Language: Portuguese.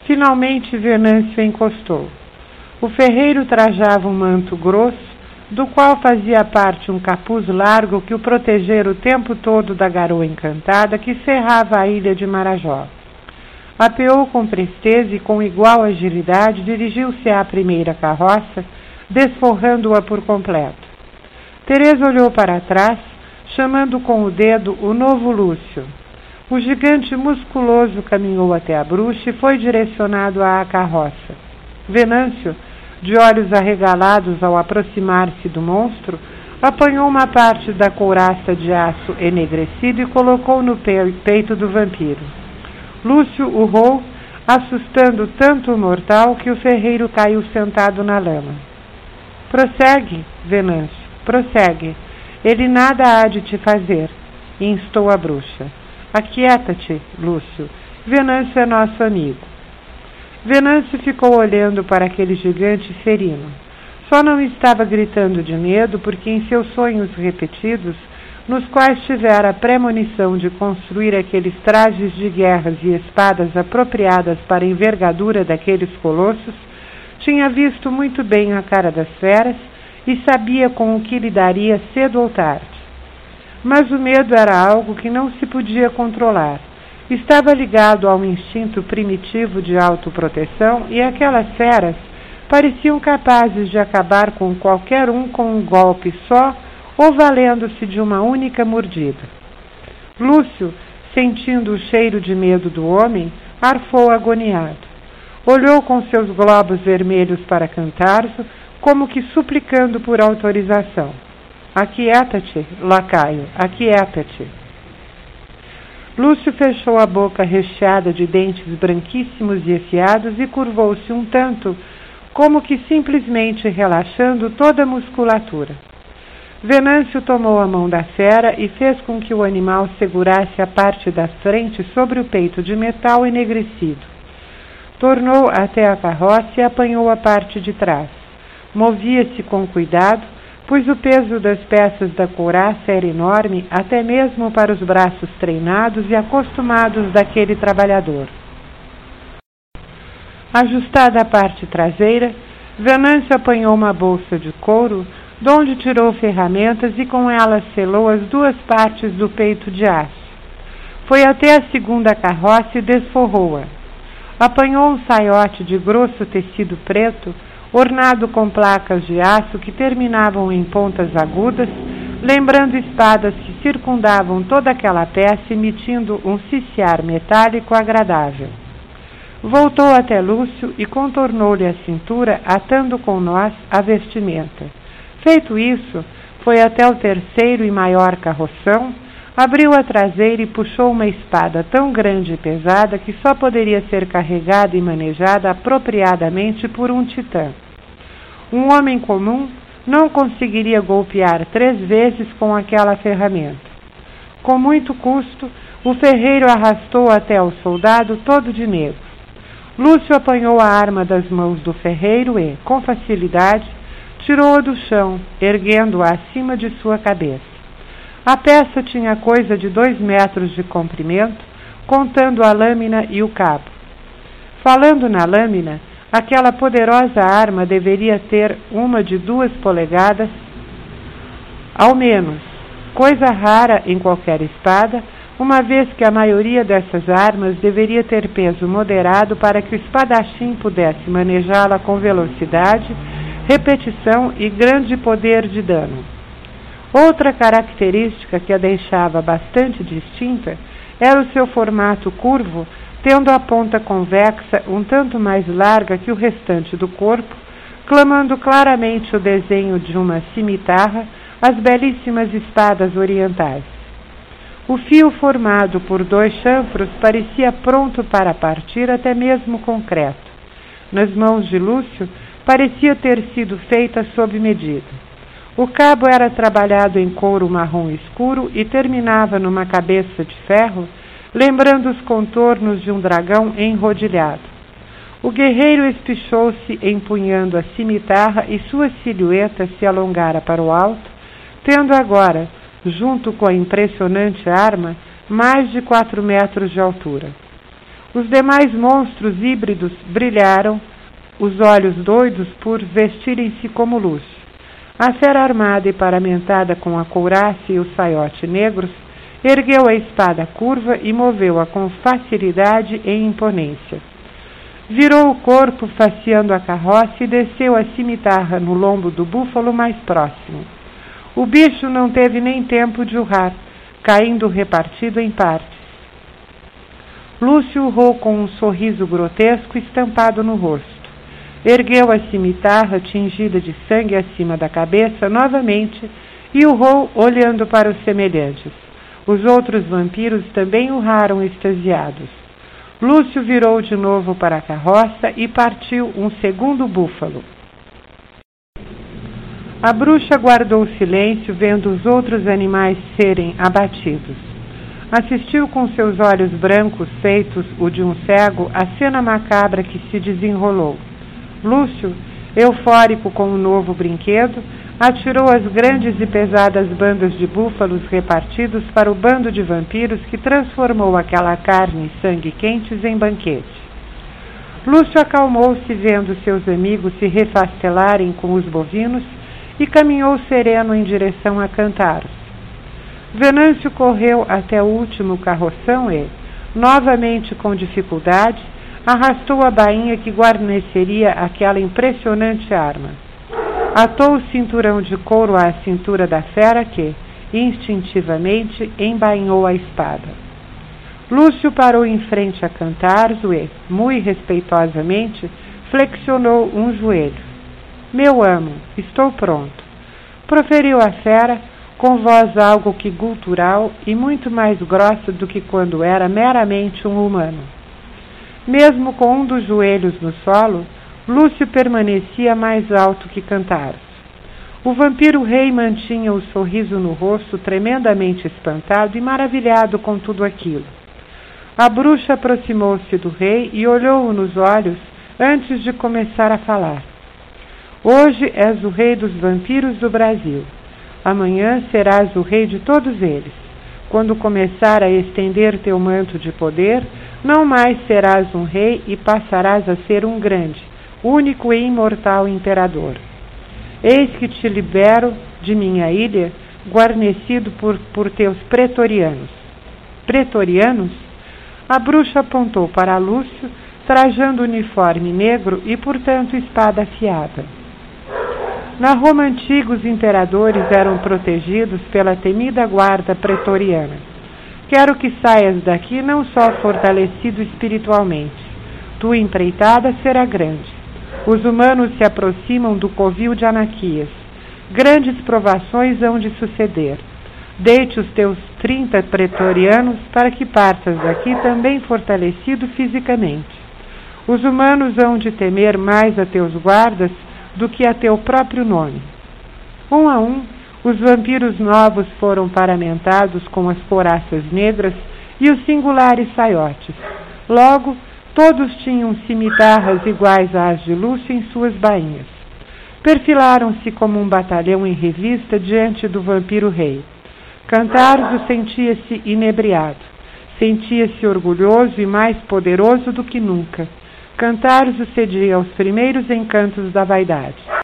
Finalmente Venâncio encostou. O ferreiro trajava um manto grosso, do qual fazia parte um capuz largo que o protegera o tempo todo da garoa encantada que cerrava a ilha de Marajó. Apeou com presteza e com igual agilidade dirigiu-se à primeira carroça, desforrando-a por completo. Teresa olhou para trás, chamando com o dedo o novo Lúcio. O gigante musculoso caminhou até a bruxa e foi direcionado à carroça. Venâncio, de olhos arregalados ao aproximar-se do monstro, apanhou uma parte da couraça de aço enegrecido e colocou no peito do vampiro. Lúcio urrou, assustando tanto o mortal que o ferreiro caiu sentado na lama. Prossegue, Venâncio, prossegue. Ele nada há de te fazer, instou a bruxa. Aquieta-te, Lúcio. Venâncio é nosso amigo. Venâncio ficou olhando para aquele gigante ferino. Só não estava gritando de medo porque em seus sonhos repetidos, nos quais tivera a premonição de construir aqueles trajes de guerras e espadas apropriadas para a envergadura daqueles colossos, tinha visto muito bem a cara das feras e sabia com o que lidaria cedo ou tarde. Mas o medo era algo que não se podia controlar. Estava ligado a um instinto primitivo de autoproteção e aquelas feras pareciam capazes de acabar com qualquer um com um golpe só ou valendo-se de uma única mordida. Lúcio, sentindo o cheiro de medo do homem, arfou agoniado. Olhou com seus globos vermelhos para Cantarzo, como que suplicando por autorização. Aquieta-te, lacaio, aquieta-te. Lúcio fechou a boca recheada de dentes branquíssimos e afiados e curvou-se um tanto, como que simplesmente relaxando toda a musculatura. Venâncio tomou a mão da fera e fez com que o animal segurasse a parte da frente sobre o peito de metal enegrecido. Tornou até a carroça e apanhou a parte de trás. Movia-se com cuidado, pois o peso das peças da couraça era enorme até mesmo para os braços treinados e acostumados daquele trabalhador. Ajustada a parte traseira, Venâncio apanhou uma bolsa de couro, de onde tirou ferramentas e com elas selou as duas partes do peito de aço. Foi até a segunda carroça e desforrou-a. Apanhou um saiote de grosso tecido preto, ornado com placas de aço que terminavam em pontas agudas, lembrando espadas que circundavam toda aquela peça, emitindo um ciciar metálico agradável. Voltou até Lúcio e contornou-lhe a cintura, atando com nós a vestimenta. Feito isso, foi até o terceiro e maior carroção, abriu a traseira e puxou uma espada tão grande e pesada que só poderia ser carregada e manejada apropriadamente por um titã. Um homem comum não conseguiria golpear 3 vezes com aquela ferramenta. Com muito custo, o ferreiro arrastou até o soldado todo de medo. Lúcio apanhou a arma das mãos do ferreiro e, com facilidade, tirou-a do chão, erguendo-a acima de sua cabeça. A peça tinha coisa de 2 metros de comprimento, contando a lâmina e o cabo. Falando na lâmina, aquela poderosa arma deveria ter uma de 2 polegadas, ao menos, coisa rara em qualquer espada, uma vez que a maioria dessas armas deveria ter peso moderado para que o espadachim pudesse manejá-la com velocidade, repetição e grande poder de dano. Outra característica que a deixava bastante distinta era o seu formato curvo, tendo a ponta convexa um tanto mais larga que o restante do corpo, clamando claramente o desenho de uma cimitarra, as belíssimas espadas orientais. O fio formado por 2 chanfros parecia pronto para partir até mesmo concreto. Nas mãos de Lúcio, parecia ter sido feita sob medida. O cabo era trabalhado em couro marrom escuro e terminava numa cabeça de ferro, lembrando os contornos de um dragão enrodilhado. O guerreiro espichou-se empunhando a cimitarra e sua silhueta se alongara para o alto, tendo agora, junto com a impressionante arma, mais de 4 metros de altura. Os demais monstros híbridos brilharam, os olhos doidos por vestirem-se como Lúcio. A fera armada e paramentada com a couraça e o saiote negros, ergueu a espada curva e moveu-a com facilidade e imponência. Virou o corpo, faceando a carroça, e desceu a cimitarra no lombo do búfalo mais próximo. O bicho não teve nem tempo de urrar, caindo repartido em partes. Lúcio urrou com um sorriso grotesco estampado no rosto. Ergueu a cimitarra tingida de sangue acima da cabeça novamente e urrou olhando para os semelhantes. Os outros vampiros também urraram extasiados. Lúcio virou de novo para a carroça e partiu um segundo búfalo. A bruxa guardou silêncio, vendo os outros animais serem abatidos. Assistiu com seus olhos brancos, feitos o de um cego, a cena macabra que se desenrolou. Lúcio, eufórico com o novo brinquedo, atirou as grandes e pesadas bandas de búfalos repartidos para o bando de vampiros que transformou aquela carne e sangue quentes em banquete. Lúcio acalmou-se vendo seus amigos se refastelarem com os bovinos e caminhou sereno em direção a Cantaros. Venâncio correu até o último carroção e, novamente com dificuldade, arrastou a bainha que guarneceria aquela impressionante arma. Atou o cinturão de couro à cintura da fera que, instintivamente, embainhou a espada. Lúcio parou em frente a Cantarzo e, muito respeitosamente, flexionou um joelho. Meu amo, estou pronto. Proferiu a fera, com voz algo que gutural e muito mais grossa do que quando era meramente um humano. Mesmo com um dos joelhos no solo, Lúcio permanecia mais alto que Cantaros. O vampiro rei mantinha o sorriso no rosto, tremendamente espantado e maravilhado com tudo aquilo. A bruxa aproximou-se do rei e olhou-o nos olhos antes de começar a falar. Hoje és o rei dos vampiros do Brasil. Amanhã serás o rei de todos eles. Quando começar a estender teu manto de poder, não mais serás um rei e passarás a ser um grande, único e imortal imperador. Eis que te libero de minha ilha, guarnecido por teus pretorianos. Pretorianos? A bruxa apontou para Lúcio, trajando uniforme negro e, portanto, espada afiada. Na Roma antiga, os imperadores eram protegidos pela temida guarda pretoriana. Quero que saias daqui não só fortalecido espiritualmente. Tua empreitada será grande. Os humanos se aproximam do covil de Anaquias. Grandes provações hão de suceder. Deite os teus 30 pretorianos para que partas daqui também fortalecido fisicamente. Os humanos hão de temer mais a teus guardas do que a teu próprio nome. Um a um, os vampiros novos foram paramentados com as couraças negras e os singulares saiotes. Logo, todos tinham cimitarras iguais às de Lúcio em suas bainhas. Perfilaram-se como um batalhão em revista diante do vampiro rei. Cantarzo sentia-se inebriado. Sentia-se orgulhoso e mais poderoso do que nunca. Cantarzo cedia aos primeiros encantos da vaidade.